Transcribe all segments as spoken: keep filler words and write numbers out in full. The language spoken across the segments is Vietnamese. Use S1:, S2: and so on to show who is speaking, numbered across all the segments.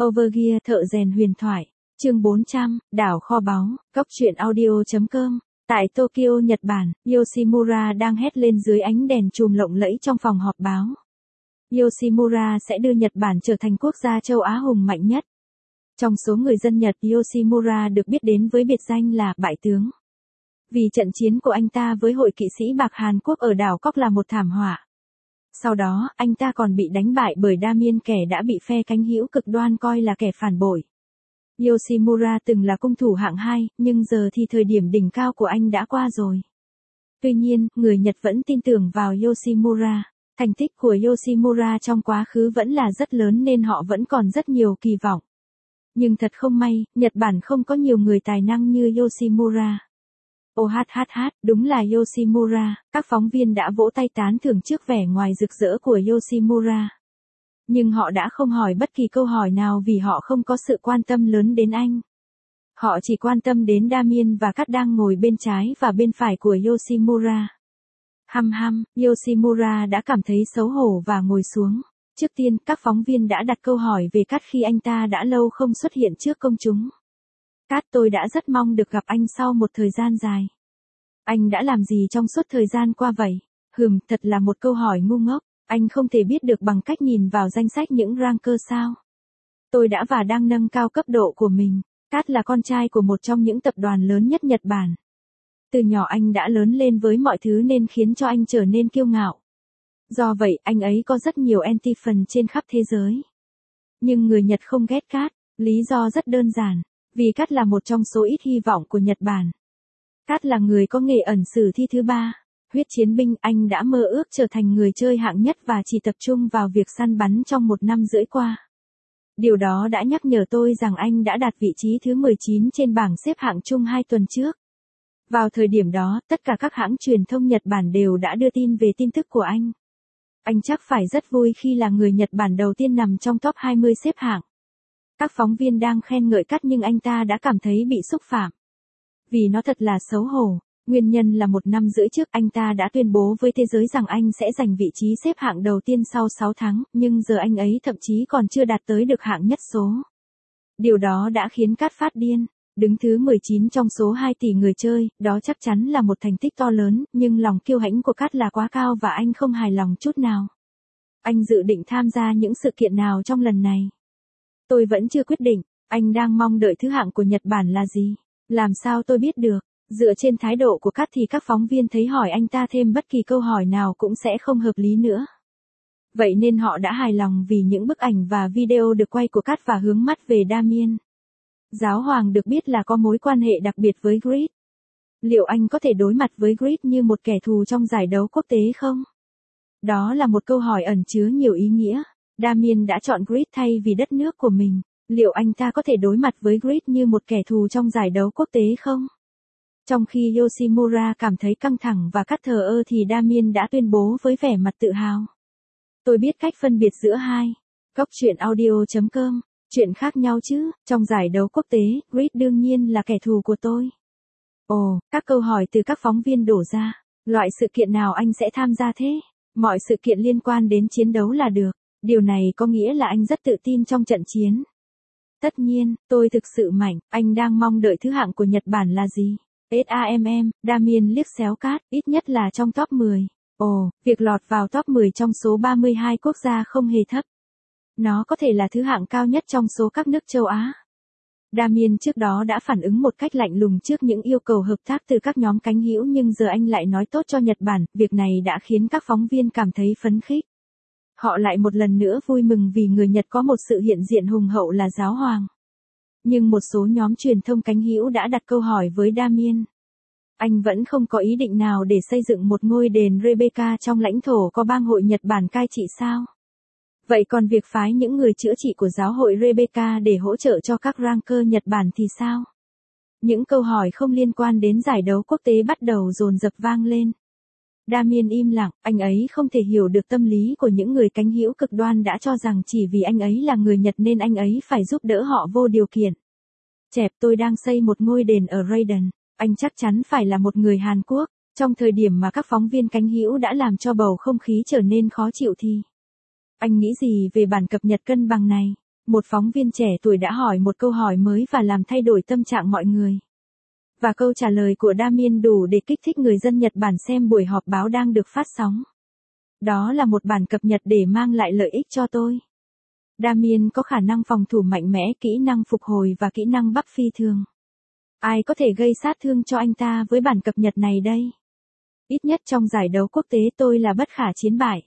S1: Overgear thợ rèn huyền thoại, chương bốn trăm, đảo kho báu, cốc truyện audio.com. Tại Tokyo, Nhật Bản, Yoshimura đang hét lên dưới ánh đèn chùm lộng lẫy trong phòng họp báo. Yoshimura sẽ đưa Nhật Bản trở thành quốc gia châu Á hùng mạnh nhất. Trong số người dân Nhật, Yoshimura được biết đến với biệt danh là Bại tướng. Vì trận chiến của anh ta với hội kỵ sĩ bạc Hàn Quốc ở đảo Cốc là một thảm họa. Sau đó, anh ta còn bị đánh bại bởi Damien, kẻ đã bị phe cánh hữu cực đoan coi là kẻ phản bội. Yoshimura từng là cung thủ hạng hai, nhưng giờ thì thời điểm đỉnh cao của anh đã qua rồi. Tuy nhiên, người Nhật vẫn tin tưởng vào Yoshimura. Thành tích của Yoshimura trong quá khứ vẫn là rất lớn nên họ vẫn còn rất nhiều kỳ vọng. Nhưng thật không may, Nhật Bản không có nhiều người tài năng như Yoshimura. Ô hát hát hát, đúng là Yoshimura, các phóng viên đã vỗ tay tán thưởng trước vẻ ngoài rực rỡ của Yoshimura. Nhưng họ đã không hỏi bất kỳ câu hỏi nào vì họ không có sự quan tâm lớn đến anh. Họ chỉ quan tâm đến Damien và Cát đang ngồi bên trái và bên phải của Yoshimura. Hăm hăm, Yoshimura đã cảm thấy xấu hổ và ngồi xuống. Trước tiên, các phóng viên đã đặt câu hỏi về Cát khi anh ta đã lâu không xuất hiện trước công chúng. Cát, tôi đã rất mong được gặp anh sau một thời gian dài. Anh đã làm gì trong suốt thời gian qua vậy? Hừm, thật là một câu hỏi ngu ngốc. Anh không thể biết được bằng cách nhìn vào danh sách những ranker sao? Tôi đã và đang nâng cao cấp độ của mình. Cát là con trai của một trong những tập đoàn lớn nhất Nhật Bản. Từ nhỏ anh đã lớn lên với mọi thứ nên khiến cho anh trở nên kiêu ngạo. Do vậy, anh ấy có rất nhiều anti-fan trên khắp thế giới. Nhưng người Nhật không ghét Cát, lý do rất đơn giản. Vì Cát là một trong số ít hy vọng của Nhật Bản. Cát là người có nghề ẩn sử thi thứ ba. Huyết chiến binh, anh đã mơ ước trở thành người chơi hạng nhất và chỉ tập trung vào việc săn bắn trong một năm rưỡi qua. Điều đó đã nhắc nhở tôi rằng anh đã đạt vị trí thứ mười chín trên bảng xếp hạng chung hai tuần trước. Vào thời điểm đó, tất cả các hãng truyền thông Nhật Bản đều đã đưa tin về tin tức của anh. Anh chắc phải rất vui khi là người Nhật Bản đầu tiên nằm trong top hai mươi xếp hạng. Các phóng viên đang khen ngợi Cát nhưng anh ta đã cảm thấy bị xúc phạm. Vì nó thật là xấu hổ. Nguyên nhân là một năm rưỡi trước anh ta đã tuyên bố với thế giới rằng anh sẽ giành vị trí xếp hạng đầu tiên sau sáu tháng, nhưng giờ anh ấy thậm chí còn chưa đạt tới được hạng nhất số. Điều đó đã khiến Cát phát điên. Đứng thứ mười chín trong số hai tỷ người chơi, đó chắc chắn là một thành tích to lớn, nhưng lòng kiêu hãnh của Cát là quá cao và anh không hài lòng chút nào. Anh dự định tham gia những sự kiện nào trong lần này? Tôi vẫn chưa quyết định. Anh đang mong đợi thứ hạng của Nhật Bản là gì? Làm sao tôi biết được? Dựa trên thái độ của Cát thì các phóng viên thấy hỏi anh ta thêm bất kỳ câu hỏi nào cũng sẽ không hợp lý nữa. Vậy nên họ đã hài lòng vì những bức ảnh và video được quay của Cát và hướng mắt về Damien. Giáo hoàng được biết là có mối quan hệ đặc biệt với Grid. Liệu anh có thể đối mặt với Grid như một kẻ thù trong giải đấu quốc tế không? Đó là một câu hỏi ẩn chứa nhiều ý nghĩa. Damien đã chọn Grid thay vì đất nước của mình. Liệu anh ta có thể đối mặt với Grid như một kẻ thù trong giải đấu quốc tế không? Trong khi Yoshimura cảm thấy căng thẳng và Cát thờ ơ thì Damien đã tuyên bố với vẻ mặt tự hào. Tôi biết cách phân biệt giữa hai. Cốc truyện audio.com. Chuyện khác nhau chứ, trong giải đấu quốc tế, Grid đương nhiên là kẻ thù của tôi. Ồ, các câu hỏi từ các phóng viên đổ ra. Loại sự kiện nào anh sẽ tham gia thế? Mọi sự kiện liên quan đến chiến đấu là được. Điều này có nghĩa là anh rất tự tin trong trận chiến. Tất nhiên, tôi thực sự mạnh. Anh đang mong đợi thứ hạng của Nhật Bản là gì? SAMM, Damien liếc xéo Cát, ít nhất là trong top mười. Ồ, việc lọt vào top mười trong số ba mươi hai quốc gia không hề thấp. Nó có thể là thứ hạng cao nhất trong số các nước châu Á. Damien trước đó đã phản ứng một cách lạnh lùng trước những yêu cầu hợp tác từ các nhóm cánh hữu nhưng giờ anh lại nói tốt cho Nhật Bản, việc này đã khiến các phóng viên cảm thấy phấn khích. Họ lại một lần nữa vui mừng vì người Nhật có một sự hiện diện hùng hậu là giáo hoàng. Nhưng một số nhóm truyền thông cánh hữu đã đặt câu hỏi với Damien. Anh vẫn không có ý định nào để xây dựng một ngôi đền Rebecca trong lãnh thổ có bang hội Nhật Bản cai trị sao? Vậy còn việc phái những người chữa trị của giáo hội Rebecca để hỗ trợ cho các ranker Nhật Bản thì sao? Những câu hỏi không liên quan đến giải đấu quốc tế bắt đầu dồn dập vang lên. Damien im lặng, anh ấy không thể hiểu được tâm lý của những người cánh hữu cực đoan đã cho rằng chỉ vì anh ấy là người Nhật nên anh ấy phải giúp đỡ họ vô điều kiện. Chẹp, tôi đang xây một ngôi đền ở Raiden, anh chắc chắn phải là một người Hàn Quốc. Trong thời điểm mà các phóng viên cánh hữu đã làm cho bầu không khí trở nên khó chịu thì anh nghĩ gì về bản cập nhật cân bằng này? một phóng viên trẻ tuổi đã hỏi một câu hỏi mới và làm thay đổi tâm trạng mọi người. Và câu trả lời của Damien đủ để kích thích người dân Nhật Bản xem buổi họp báo đang được phát sóng. Đó là một bản cập nhật để mang lại lợi ích cho tôi. Damien có khả năng phòng thủ mạnh mẽ, kỹ năng phục hồi và kỹ năng bắp phi thường. Ai có thể gây sát thương cho anh ta với bản cập nhật này đây? Ít nhất trong giải đấu quốc tế tôi là bất khả chiến bại.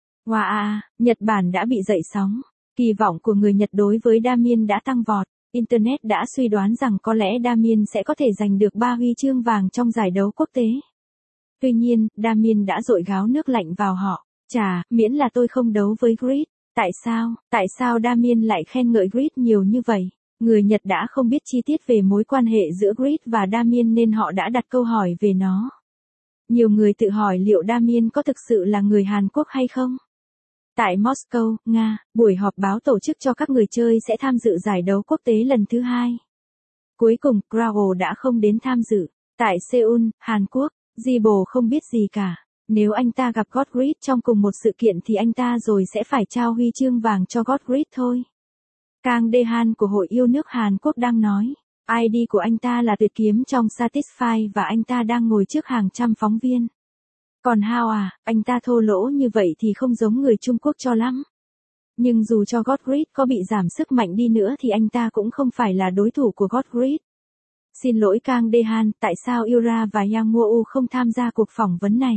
S1: Wow, Nhật Bản đã bị dậy sóng. Kỳ vọng của người Nhật đối với Damien đã tăng vọt. Internet đã suy đoán rằng có lẽ Damien sẽ có thể giành được ba huy chương vàng trong giải đấu quốc tế. Tuy nhiên, Damien đã dội gáo nước lạnh vào họ. Chà, miễn là tôi không đấu với Grid. Tại sao, tại sao Damien lại khen ngợi Grid nhiều như vậy? Người Nhật đã không biết chi tiết về mối quan hệ giữa Grid và Damien nên họ đã đặt câu hỏi về nó. Nhiều người tự hỏi liệu Damien có thực sự là người Hàn Quốc hay không? Tại Moscow, Nga, buổi họp báo tổ chức cho các người chơi sẽ tham dự giải đấu quốc tế lần thứ hai. Cuối cùng, Gravel đã không đến tham dự. Tại Seoul, Hàn Quốc, Jibo không biết gì cả. Nếu anh ta gặp Gottfried trong cùng một sự kiện thì anh ta rồi sẽ phải trao huy chương vàng cho Gottfried thôi. Kang Dae-han của Hội Yêu nước Hàn Quốc đang nói. i đê của anh ta là tuyệt kiếm trong Satisfy và anh ta đang ngồi trước hàng trăm phóng viên. Còn Hao à, anh ta thô lỗ như vậy thì không giống người Trung Quốc cho lắm. Nhưng dù cho Gottfried có bị giảm sức mạnh đi nữa thì anh ta cũng không phải là đối thủ của Gottfried. Xin lỗi Kang Dae-han, tại sao Ura và Yang Woo không tham gia cuộc phỏng vấn này?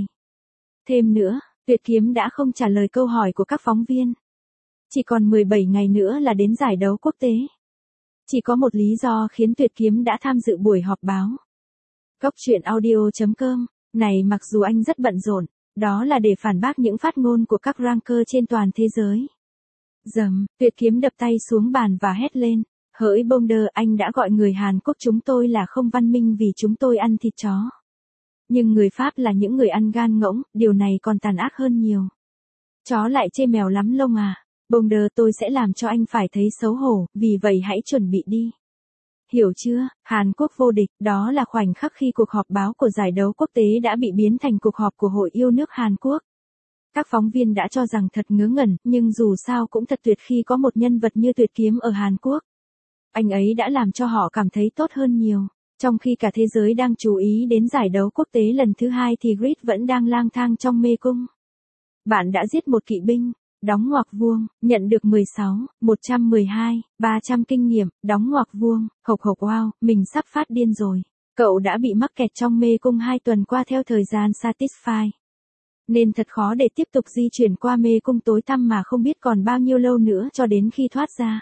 S1: Thêm nữa, tuyệt kiếm đã không trả lời câu hỏi của các phóng viên. Chỉ còn mười bảy ngày nữa là đến giải đấu quốc tế. Chỉ có một lý do khiến tuyệt kiếm đã tham dự buổi họp báo. Góc truyện audio chấm com này mặc dù anh rất bận rộn, đó là để phản bác những phát ngôn của các ranker trên toàn thế giới. Dầm, tuyệt kiếm đập tay xuống bàn và hét lên. Hỡi Bonder, anh đã gọi người Hàn Quốc chúng tôi là không văn minh vì chúng tôi ăn thịt chó. Nhưng người Pháp là những người ăn gan ngỗng, điều này còn tàn ác hơn nhiều. Chó lại chê mèo lắm lông à. Bonder, tôi sẽ làm cho anh phải thấy xấu hổ, vì vậy hãy chuẩn bị đi. Hiểu chưa, Hàn Quốc vô địch, đó là khoảnh khắc khi cuộc họp báo của giải đấu quốc tế đã bị biến thành cuộc họp của Hội Yêu nước Hàn Quốc. Các phóng viên đã cho rằng thật ngớ ngẩn, nhưng dù sao cũng thật tuyệt khi có một nhân vật như tuyệt kiếm ở Hàn Quốc. Anh ấy đã làm cho họ cảm thấy tốt hơn nhiều. Trong khi cả thế giới đang chú ý đến giải đấu quốc tế lần thứ hai thì Grid vẫn đang lang thang trong mê cung. Bạn đã giết một kỵ binh. Đóng ngoặc vuông, nhận được mười sáu, một trăm mười hai, ba trăm kinh nghiệm, đóng ngoặc vuông, hộc hộc wow, mình sắp phát điên rồi. Cậu đã bị mắc kẹt trong mê cung hai tuần qua theo thời gian Satisfy. Nên thật khó để tiếp tục di chuyển qua mê cung tối tăm mà không biết còn bao nhiêu lâu nữa cho đến khi thoát ra.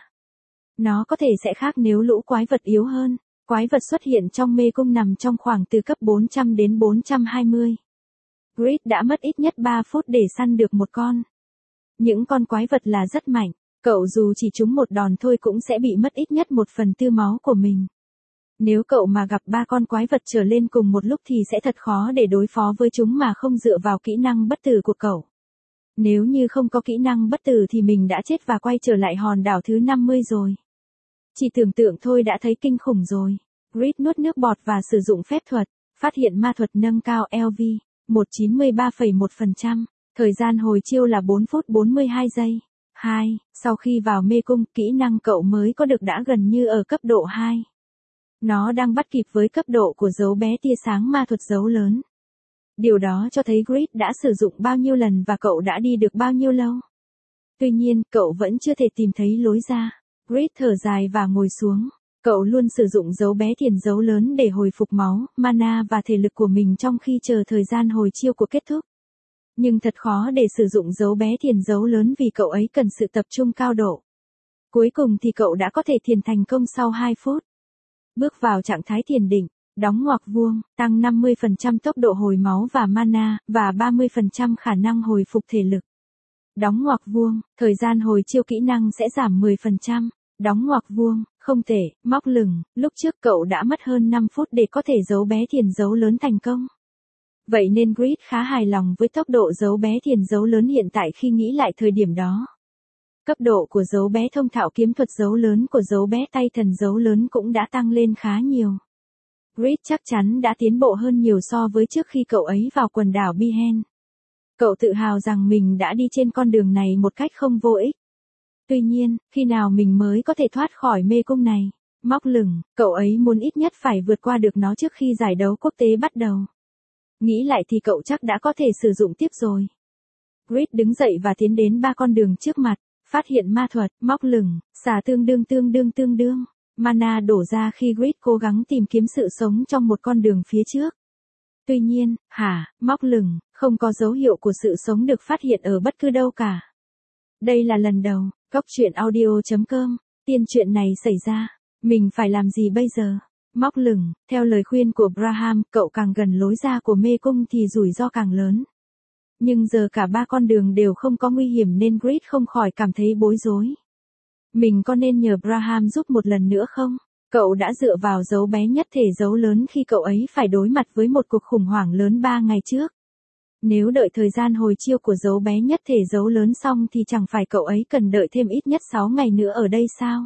S1: Nó có thể sẽ khác nếu lũ quái vật yếu hơn. Quái vật xuất hiện trong mê cung nằm trong khoảng từ cấp bốn trăm đến bốn trăm hai mươi. Grid đã mất ít nhất ba phút để săn được một con. Những con quái vật là rất mạnh, cậu dù chỉ trúng một đòn thôi cũng sẽ bị mất ít nhất một phần tư máu của mình. Nếu cậu mà gặp ba con quái vật trở lên cùng một lúc thì sẽ thật khó để đối phó với chúng mà không dựa vào kỹ năng bất tử của cậu. Nếu như không có kỹ năng bất tử thì mình đã chết và quay trở lại hòn đảo thứ năm mươi rồi. Chỉ tưởng tượng thôi đã thấy kinh khủng rồi. Grid nuốt nước bọt và sử dụng phép thuật, phát hiện ma thuật nâng cao L V, một trăm chín mươi ba phẩy một phần trăm. Thời gian hồi chiêu là bốn phút bốn mươi hai giây. hai. Sau khi vào mê cung, kỹ năng cậu mới có được đã gần như ở cấp độ hai. Nó đang bắt kịp với cấp độ của dấu bé tia sáng ma thuật dấu lớn. Điều đó cho thấy Grid đã sử dụng bao nhiêu lần và cậu đã đi được bao nhiêu lâu. Tuy nhiên, cậu vẫn chưa thể tìm thấy lối ra. Grid thở dài và ngồi xuống. Cậu luôn sử dụng dấu bé thiền dấu lớn để hồi phục máu, mana và thể lực của mình trong khi chờ thời gian hồi chiêu của kết thúc. Nhưng thật khó để sử dụng dấu bé thiền dấu lớn vì cậu ấy cần sự tập trung cao độ. Cuối cùng thì cậu đã có thể thiền thành công sau hai phút. Bước vào trạng thái thiền định, đóng ngoặc vuông, tăng năm mươi phần trăm tốc độ hồi máu và mana, và ba mươi phần trăm khả năng hồi phục thể lực. Đóng ngoặc vuông, thời gian hồi chiêu kỹ năng sẽ giảm mười phần trăm. Đóng ngoặc vuông, không tệ, móc lửng, lúc trước cậu đã mất hơn năm phút để có thể giấu bé thiền dấu lớn thành công. Vậy nên Grid khá hài lòng với tốc độ giấu bé thiền dấu lớn hiện tại khi nghĩ lại thời điểm đó. Cấp độ của dấu bé thông thạo kiếm thuật dấu lớn của dấu bé tay thần dấu lớn cũng đã tăng lên khá nhiều. Grid chắc chắn đã tiến bộ hơn nhiều so với trước khi cậu ấy vào quần đảo Bihen. Cậu tự hào rằng mình đã đi trên con đường này một cách không vô ích. Tuy nhiên, khi nào mình mới có thể thoát khỏi mê cung này? Móc lửng, cậu ấy muốn ít nhất phải vượt qua được nó trước khi giải đấu quốc tế bắt đầu. Nghĩ lại thì cậu chắc đã có thể sử dụng tiếp rồi. Grid đứng dậy và tiến đến ba con đường trước mặt, phát hiện ma thuật, móc lửng, xả tương đương tương đương tương đương. Mana đổ ra khi Grid cố gắng tìm kiếm sự sống trong một con đường phía trước. Tuy nhiên, hả, móc lửng, không có dấu hiệu của sự sống được phát hiện ở bất cứ đâu cả. Đây là lần đầu, Cốc truyện audio chấm com, tiên chuyện này xảy ra. Mình phải làm gì bây giờ? Móc lửng, theo lời khuyên của Braham, cậu càng gần lối ra của mê cung thì rủi ro càng lớn. Nhưng giờ cả ba con đường đều không có nguy hiểm nên Grid không khỏi cảm thấy bối rối. Mình có nên nhờ Braham giúp một lần nữa không? Cậu đã dựa vào dấu bé nhất thể dấu lớn khi cậu ấy phải đối mặt với một cuộc khủng hoảng lớn ba ngày trước. Nếu đợi thời gian hồi chiêu của dấu bé nhất thể dấu lớn xong thì chẳng phải cậu ấy cần đợi thêm ít nhất sáu ngày nữa ở đây sao?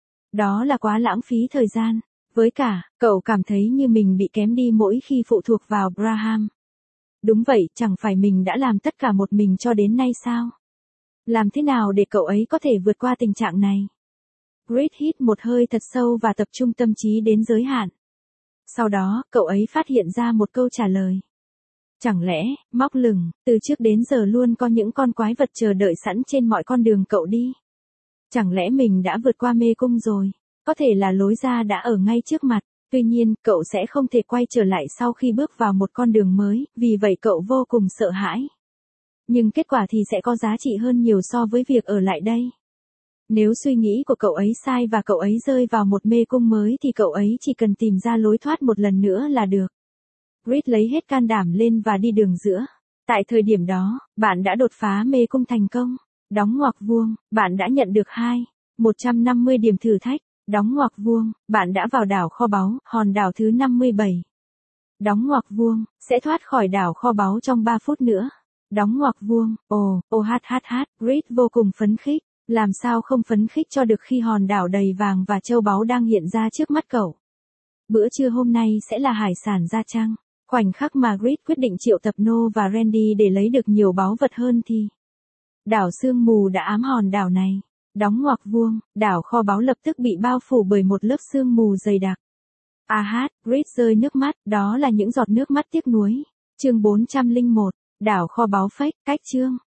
S1: Đó là quá lãng phí thời gian. Với cả, cậu cảm thấy như mình bị kém đi mỗi khi phụ thuộc vào Braham. Đúng vậy, chẳng phải mình đã làm tất cả một mình cho đến nay sao? Làm thế nào để cậu ấy có thể vượt qua tình trạng này? Grid hít một hơi thật sâu và tập trung tâm trí đến giới hạn. Sau đó, cậu ấy phát hiện ra một câu trả lời. Chẳng lẽ, móc lửng, từ trước đến giờ luôn có những con quái vật chờ đợi sẵn trên mọi con đường cậu đi? Chẳng lẽ mình đã vượt qua mê cung rồi? Có thể là lối ra đã ở ngay trước mặt, tuy nhiên, cậu sẽ không thể quay trở lại sau khi bước vào một con đường mới, vì vậy cậu vô cùng sợ hãi. Nhưng kết quả thì sẽ có giá trị hơn nhiều so với việc ở lại đây. Nếu suy nghĩ của cậu ấy sai và cậu ấy rơi vào một mê cung mới thì cậu ấy chỉ cần tìm ra lối thoát một lần nữa là được. Grid lấy hết can đảm lên và đi đường giữa. Tại thời điểm đó, bạn đã đột phá mê cung thành công. Đóng ngoặc vuông, bạn đã nhận được hai nghìn một trăm năm mươi điểm thử thách. Đóng ngoặc vuông, bạn đã vào đảo kho báu, hòn đảo thứ năm mươi bảy. Đóng ngoặc vuông, sẽ thoát khỏi đảo kho báu trong ba phút nữa. Đóng ngoặc vuông, ồ, ô hát hát hát, Grid vô cùng phấn khích. Làm sao không phấn khích cho được khi hòn đảo đầy vàng và châu báu đang hiện ra trước mắt cậu. Bữa trưa hôm nay sẽ là hải sản da trăng. Khoảnh khắc mà Grid quyết định triệu tập No và Randy để lấy được nhiều báu vật hơn thì đảo sương mù đã ám hòn đảo này. Đóng ngoặc vuông, đảo kho báu lập tức bị bao phủ bởi một lớp sương mù dày đặc. A hát, Grid rơi nước mắt, đó là những giọt nước mắt tiếc nuối. Chương bốn trăm lẻ một, đảo kho báu fake, cách chương.